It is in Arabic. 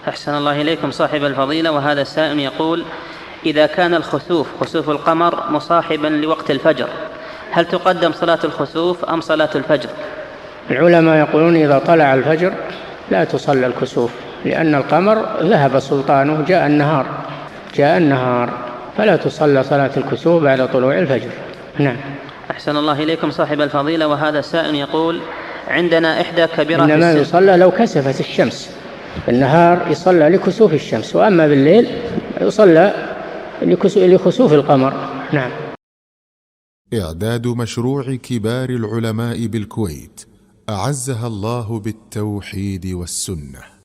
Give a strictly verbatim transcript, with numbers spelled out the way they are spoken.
أحسن الله إليكم صاحب الفضيلة، وهذا السائل يقول: إذا كان الخسوف خسوف القمر مصاحبا لوقت الفجر، هل تقدم صلاة الخسوف أم صلاة الفجر؟ العلماء يقولون إذا طلع الفجر لا تصلى الكسوف، لأن القمر ذهب سلطانه، جاء النهار جاء النهار فلا تصلى صلاة الكسوف بعد طلوع الفجر. نعم. أحسن الله إليكم صاحب الفضيلة، وهذا السائل يقول: عندنا إحدى كبيرات إنما السن. يصلى لو كسفت الشمس، بالنهار يصلى لكسوف الشمس، وأما بالليل يصلى لخسوف القمر. نعم. إعداد مشروع كبار العلماء بالكويت أعزها الله بالتوحيد والسنة.